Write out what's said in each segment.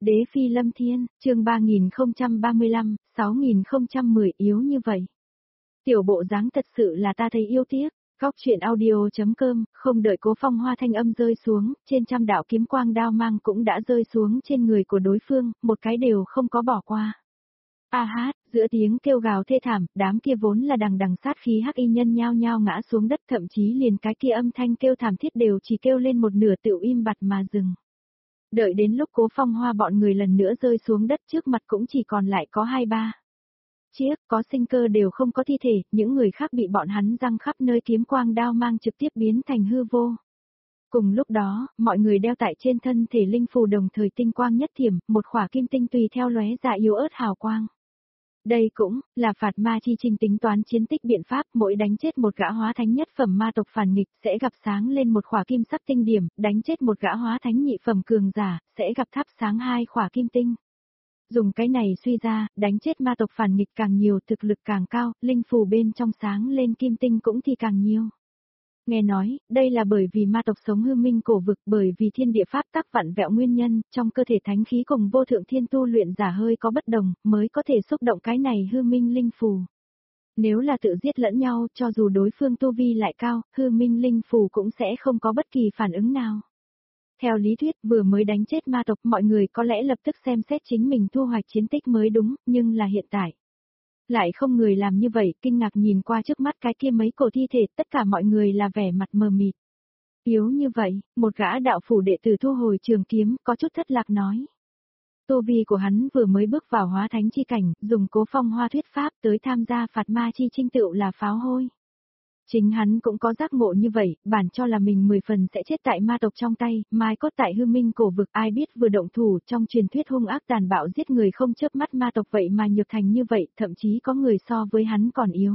Đế phi lâm thiên, chương 3035, 6010 yếu như vậy. Tiểu bộ dáng thật sự là ta thấy yêu tiếc. Góc chuyện audio.com, không đợi Cố Phong Hoa thanh âm rơi xuống, trên trăm đạo kiếm quang đao mang cũng đã rơi xuống trên người của đối phương, một cái đều không có bỏ qua. A hát, giữa tiếng kêu gào thê thảm, đám kia vốn là đằng đằng sát khí hắc y nhân nhao nhao ngã xuống đất, thậm chí liền cái kia âm thanh kêu thảm thiết đều chỉ kêu lên một nửa tựu im bặt mà dừng. Đợi đến lúc Cố Phong Hoa bọn người lần nữa rơi xuống đất, trước mặt cũng chỉ còn lại có 2-3 chiếc, có sinh cơ đều không có thi thể, những người khác bị bọn hắn giăng khắp nơi kiếm quang đao mang trực tiếp biến thành hư vô. Cùng lúc đó, mọi người đeo tại trên thân thể linh phù đồng thời tinh quang nhất thiểm, một khỏa kim tinh tùy theo lóe ra yếu ớt hào quang. Đây cũng là phạt ma chi trinh tính toán chiến tích biện pháp, mỗi đánh chết một gã hóa thánh nhất phẩm ma tộc phản nghịch sẽ gặp sáng lên một khỏa kim sắc tinh điểm, đánh chết một gã hóa thánh nhị phẩm cường giả sẽ gặp thắp sáng 2 khỏa kim tinh. Dùng cái này suy ra, đánh chết ma tộc phản nghịch càng nhiều, thực lực càng cao, linh phù bên trong sáng lên kim tinh cũng thì càng nhiều. Nghe nói, đây là bởi vì ma tộc sống hư minh cổ vực, bởi vì thiên địa pháp tắc vặn vẹo nguyên nhân, trong cơ thể thánh khí cùng vô thượng thiên tu luyện giả hơi có bất đồng, mới có thể xúc động cái này hư minh linh phù. Nếu là tự giết lẫn nhau, cho dù đối phương tu vi lại cao, hư minh linh phù cũng sẽ không có bất kỳ phản ứng nào. Theo lý thuyết, vừa mới đánh chết ma tộc, mọi người có lẽ lập tức xem xét chính mình thu hoạch chiến tích mới đúng, nhưng là hiện tại. Lại không người làm như vậy, kinh ngạc nhìn qua trước mắt cái kia mấy cổ thi thể, tất cả mọi người là vẻ mặt mờ mịt. Yếu như vậy, một gã đạo phủ đệ tử thu hồi trường kiếm, có chút thất lạc nói. Tu vi của hắn vừa mới bước vào hóa thánh chi cảnh, dùng Cố Phong Hoa thuyết pháp tới tham gia phạt ma chi trinh tựu là pháo hôi. Chính hắn cũng có giác ngộ như vậy, bản cho là mình 10 phần sẽ chết tại ma tộc trong tay, mai cốt tại hư minh cổ vực, ai biết vừa động thủ trong truyền thuyết hung ác tàn bạo giết người không chớp mắt ma tộc vậy mà nhược thành như vậy, thậm chí có người so với hắn còn yếu.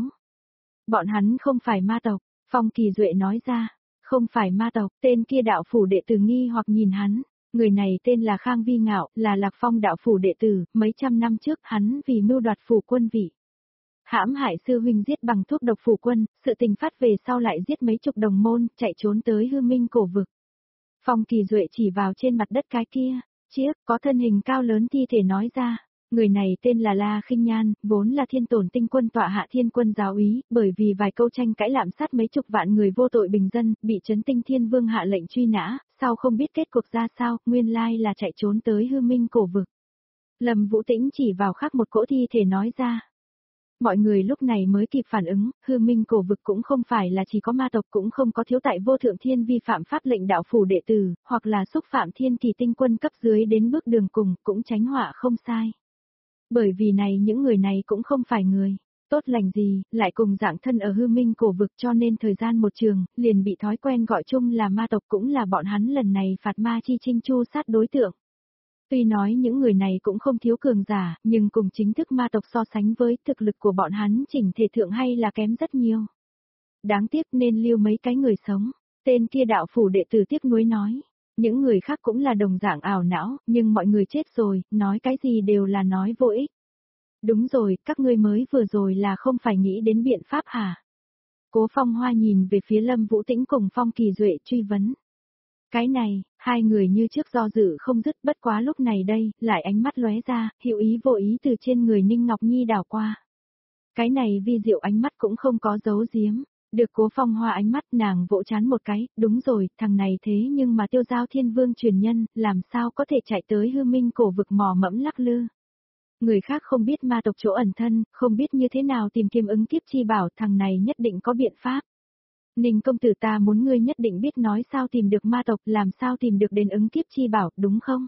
Bọn hắn không phải ma tộc, Phong Kỳ Duệ nói ra, không phải ma tộc, tên kia đạo phủ đệ tử nghi hoặc nhìn hắn. Người này tên là Khang Vi Ngạo, là Lạc Phong đạo phủ đệ tử, mấy trăm năm trước hắn vì mưu đoạt phủ quân vị. Hãm hại sư huynh giết bằng thuốc độc phủ quân, sự tình phát về sau lại giết mấy chục đồng môn, chạy trốn tới hư minh cổ vực. Phong Kỳ Duệ chỉ vào trên mặt đất cái kia, chiếc có thân hình cao lớn thi thể nói ra. Người này tên là La Khinh Nhan, vốn là thiên tổn tinh quân tọa hạ thiên quân giáo úy, bởi vì vài câu tranh cãi lạm sát mấy chục vạn người vô tội bình dân, bị Trấn Tinh Thiên Vương hạ lệnh truy nã, sau không biết kết cục ra sao, nguyên lai là chạy trốn tới hư minh cổ vực. Lâm Vũ Tĩnh chỉ vào khác một cỗ thi thể nói ra. Mọi người lúc này mới kịp phản ứng, hư minh cổ vực cũng không phải là chỉ có ma tộc, cũng không có thiếu tại vô thượng thiên vi phạm pháp lệnh đạo phủ đệ tử, hoặc là xúc phạm thiên kỳ tinh quân cấp dưới đến bước đường cùng, cũng tránh họa không sai. Bởi vì này những người này cũng không phải người tốt lành gì, lại cùng dạng thân ở hư minh cổ vực, cho nên thời gian một trường, liền bị thói quen gọi chung là ma tộc, cũng là bọn hắn lần này phạt ma chi trinh chu sát đối tượng. Tuy nói những người này cũng không thiếu cường giả, nhưng cùng chính thức ma tộc so sánh với thực lực của bọn hắn chỉnh thể thượng hay là kém rất nhiều. Đáng tiếc nên lưu mấy cái người sống. Tên kia đạo phủ đệ tử tiếc nuối nói. Những người khác cũng là đồng dạng ảo não, nhưng mọi người chết rồi, nói cái gì đều là nói vô ích. Đúng rồi, các ngươi mới vừa rồi là không phải nghĩ đến biện pháp hả? Cố Phong Hoa nhìn về phía Lâm Vũ Tĩnh cùng Phong Kỳ Duệ truy vấn. Cái này, hai người như trước do dự không dứt, bất quá lúc này đây, lại ánh mắt lóe ra, hữu ý vô ý từ trên người Ninh Ngọc Nhi đảo qua. Cái này vi diệu ánh mắt cũng không có giấu giếm, được Cố Phong Hoa ánh mắt nàng vỗ chán một cái, đúng rồi, thằng này thế nhưng mà Tiêu Giao Thiên Vương truyền nhân, làm sao có thể chạy tới hư minh cổ vực mò mẫm lắc lư. Người khác không biết ma tộc chỗ ẩn thân, không biết như thế nào tìm kiếm ứng kiếp chi bảo, thằng này nhất định có biện pháp. Ninh công tử, ta muốn ngươi nhất định biết nói sao tìm được ma tộc, làm sao tìm được đến ứng kiếp chi bảo, đúng không?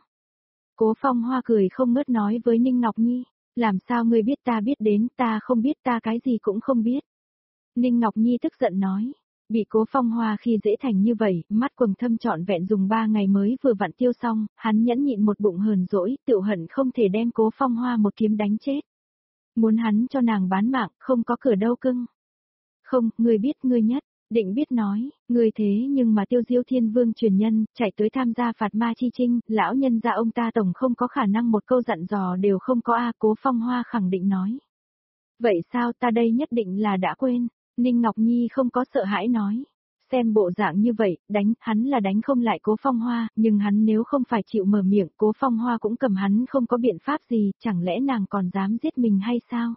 Cố Phong Hoa cười không ngớt nói với Ninh Ngọc Nhi, làm sao ngươi biết ta biết đến, ta không biết, ta cái gì cũng không biết. Ninh Ngọc Nhi tức giận nói, bị Cố Phong Hoa khi dễ thành như vậy, mắt quầng thâm trọn vẹn dùng 3 ngày mới vừa vặn tiêu xong, hắn nhẫn nhịn một bụng hờn dỗi, tựu hận không thể đem Cố Phong Hoa một kiếm đánh chết. Muốn hắn cho nàng bán mạng, không có cửa đâu cưng. Không, ngươi biết ngươi nhất. Định biết nói, người thế nhưng mà Tiêu Diêu Thiên Vương truyền nhân, chạy tới tham gia phạt ma chi trinh, lão nhân gia ông ta tổng không có khả năng một câu dặn dò đều không có a. Cố Phong Hoa khẳng định nói. Vậy sao, ta đây nhất định là đã quên. Ninh Ngọc Nhi không có sợ hãi nói. Xem bộ dạng như vậy, hắn là đánh không lại Cố Phong Hoa, nhưng hắn nếu không phải chịu mở miệng, Cố Phong Hoa cũng cầm hắn không có biện pháp gì, chẳng lẽ nàng còn dám giết mình hay sao?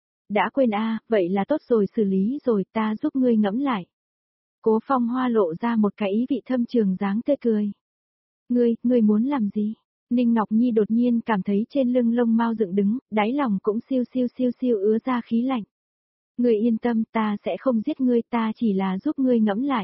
Đã quên vậy là tốt rồi, xử lý rồi, ta giúp ngươi ngẫm lại. Cố Phong Hoa lộ ra một cái ý vị thâm trường dáng tươi cười. Ngươi muốn làm gì? Ninh Ngọc Nhi đột nhiên cảm thấy trên lưng lông mao dựng đứng, đáy lòng cũng siêu ứa ra khí lạnh. Ngươi yên tâm, ta sẽ không giết ngươi, ta chỉ là giúp ngươi ngẫm lại.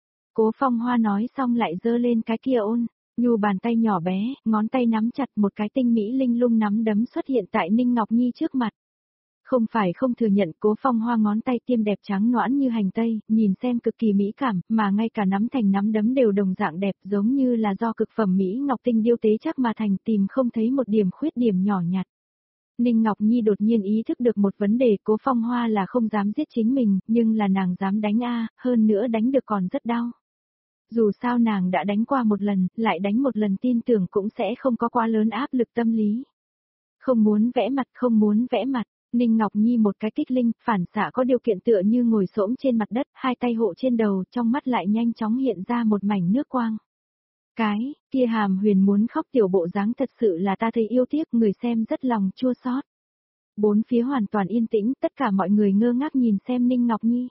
Cố Phong Hoa nói xong lại giơ lên cái kia nhu bàn tay nhỏ bé, ngón tay nắm chặt một cái tinh mỹ linh lung nắm đấm xuất hiện tại Ninh Ngọc Nhi trước mặt. Không phải không thừa nhận, Cố Phong Hoa ngón tay tiêm đẹp trắng nõn như hành tây, nhìn xem cực kỳ mỹ cảm, mà ngay cả nắm thành nắm đấm đều đồng dạng đẹp, giống như là do cực phẩm mỹ ngọc tinh điêu tế chắc mà thành, tìm không thấy một điểm khuyết điểm nhỏ nhặt. Ninh Ngọc Nhi đột nhiên ý thức được một vấn đề, Cố Phong Hoa là không dám giết chính mình, nhưng là nàng dám đánh hơn nữa đánh được còn rất đau. Dù sao nàng đã đánh qua một lần, lại đánh một lần, tin tưởng cũng sẽ không có quá lớn áp lực tâm lý. Không muốn vẽ mặt. Ninh Ngọc Nhi một cái kích linh, phản xạ có điều kiện tựa như ngồi xổm trên mặt đất, hai tay hộ trên đầu, trong mắt lại nhanh chóng hiện ra một mảnh nước quang. Cái kia Hàm Huyền muốn khóc tiểu bộ dáng thật sự là ta thấy yêu tiếc, người xem rất lòng chua xót. Bốn phía hoàn toàn yên tĩnh, tất cả mọi người ngơ ngác nhìn xem Ninh Ngọc Nhi.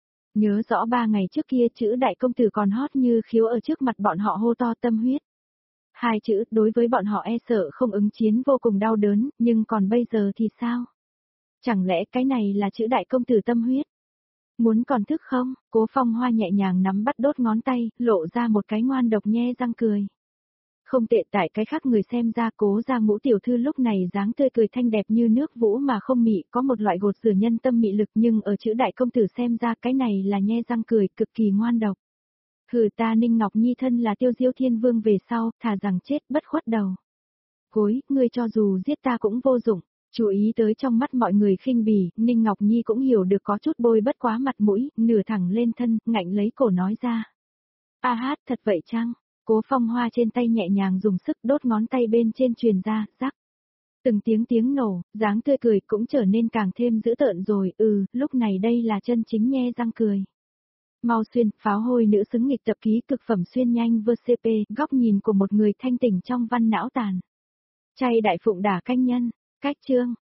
Nhớ rõ 3 ngày trước kia chữ đại công tử còn hót như khiếu ở trước mặt bọn họ hô to tâm huyết. Hai chữ đối với bọn họ e sợ không ứng chiến vô cùng đau đớn, nhưng còn bây giờ thì sao? Chẳng lẽ cái này là chữ đại công tử tâm huyết? Muốn còn thức không? Cố Phong Hoa nhẹ nhàng nắm bắt đốt ngón tay, lộ ra một cái ngoan độc nhe răng cười. Không tệ, tại cái khác người xem ra Cố gia Ngũ tiểu thư lúc này dáng tươi cười thanh đẹp như nước vũ mà không mị, có một loại gột rửa nhân tâm mị lực, nhưng ở chữ đại công tử xem ra cái này là nhe răng cười cực kỳ ngoan độc. Hừ, ta Ninh Ngọc Nhi thân là Tiêu Diêu Thiên Vương về sau, thà rằng chết bất khuất đầu. Ngươi cho dù giết ta cũng vô dụng. Chú ý tới trong mắt mọi người khinh bỉ, Ninh Ngọc Nhi cũng hiểu được có chút bôi bất quá mặt mũi, nửa thẳng lên thân, ngạnh lấy cổ nói ra. Hát, thật vậy chăng? Cố Phong Hoa trên tay nhẹ nhàng dùng sức, đốt ngón tay bên trên truyền ra, rắc. Từng tiếng nổ, dáng tươi cười cũng trở nên càng thêm dữ tợn rồi, lúc này đây là chân chính nhe răng cười. Mau xuyên, pháo hôi nữ xứng nghịch tập ký cực phẩm xuyên nhanh VCP, góc nhìn của một người thanh tỉnh trong văn não tàn. Chay đại phụng đả canh nhân, cách chương.